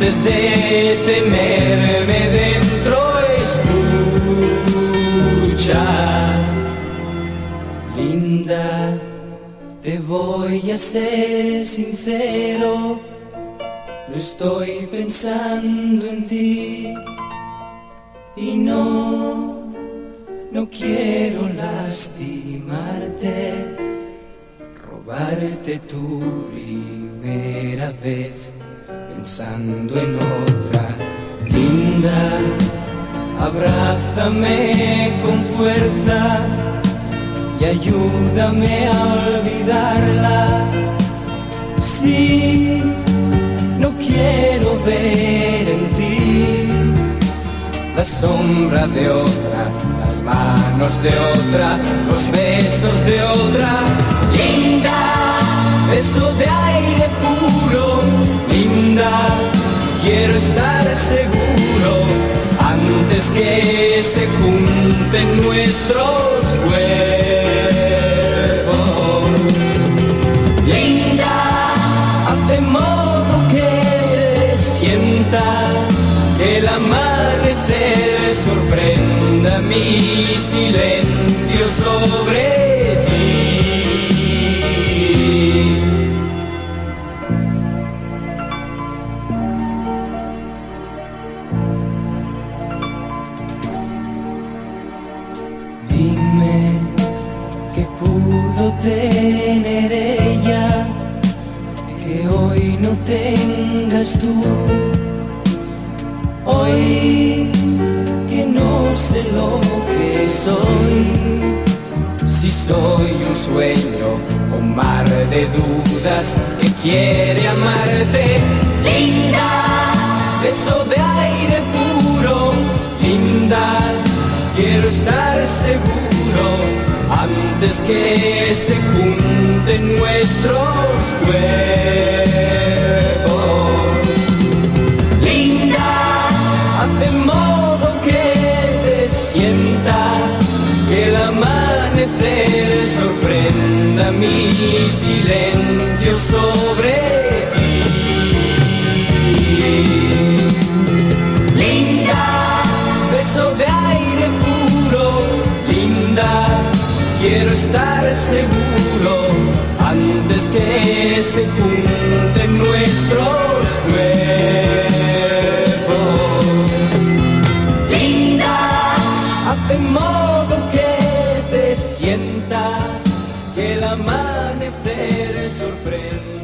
antes de tenerme dentro. Escucha, linda, te voy a ser sincero, no estoy pensando en ti y no quiero lastimarte, robarte tu primera vez pensando en otra. Linda, abrázame con fuerza y ayúdame a olvidarla. Sí, no quiero ver en ti la sombra de otra, las manos de otra, los besos de otra. Linda, beso de aire puro. Linda, quiero estar seguro antes que se junten nuestros cuerpos. Linda, haz de modo que sienta que el amanecer sorprenda mi silencio sobre ti. Dime qué pudo tener ella que hoy no tengas tú. Hoy que no sé lo que soy, si soy un sueño o mar de dudas que quiere amarte. Linda, beso de aire puro. Linda, quiero estar seguro antes que se junten nuestros cuerpos. Linda, haz de modo que te sienta que el amanecer sorprenda mi silencio sobre ti. Linda, beso de aire puro. Linda, quiero estar seguro antes que se junten nuestros cuerpos. Linda, haz de modo que te sienta que el amanecer sorprende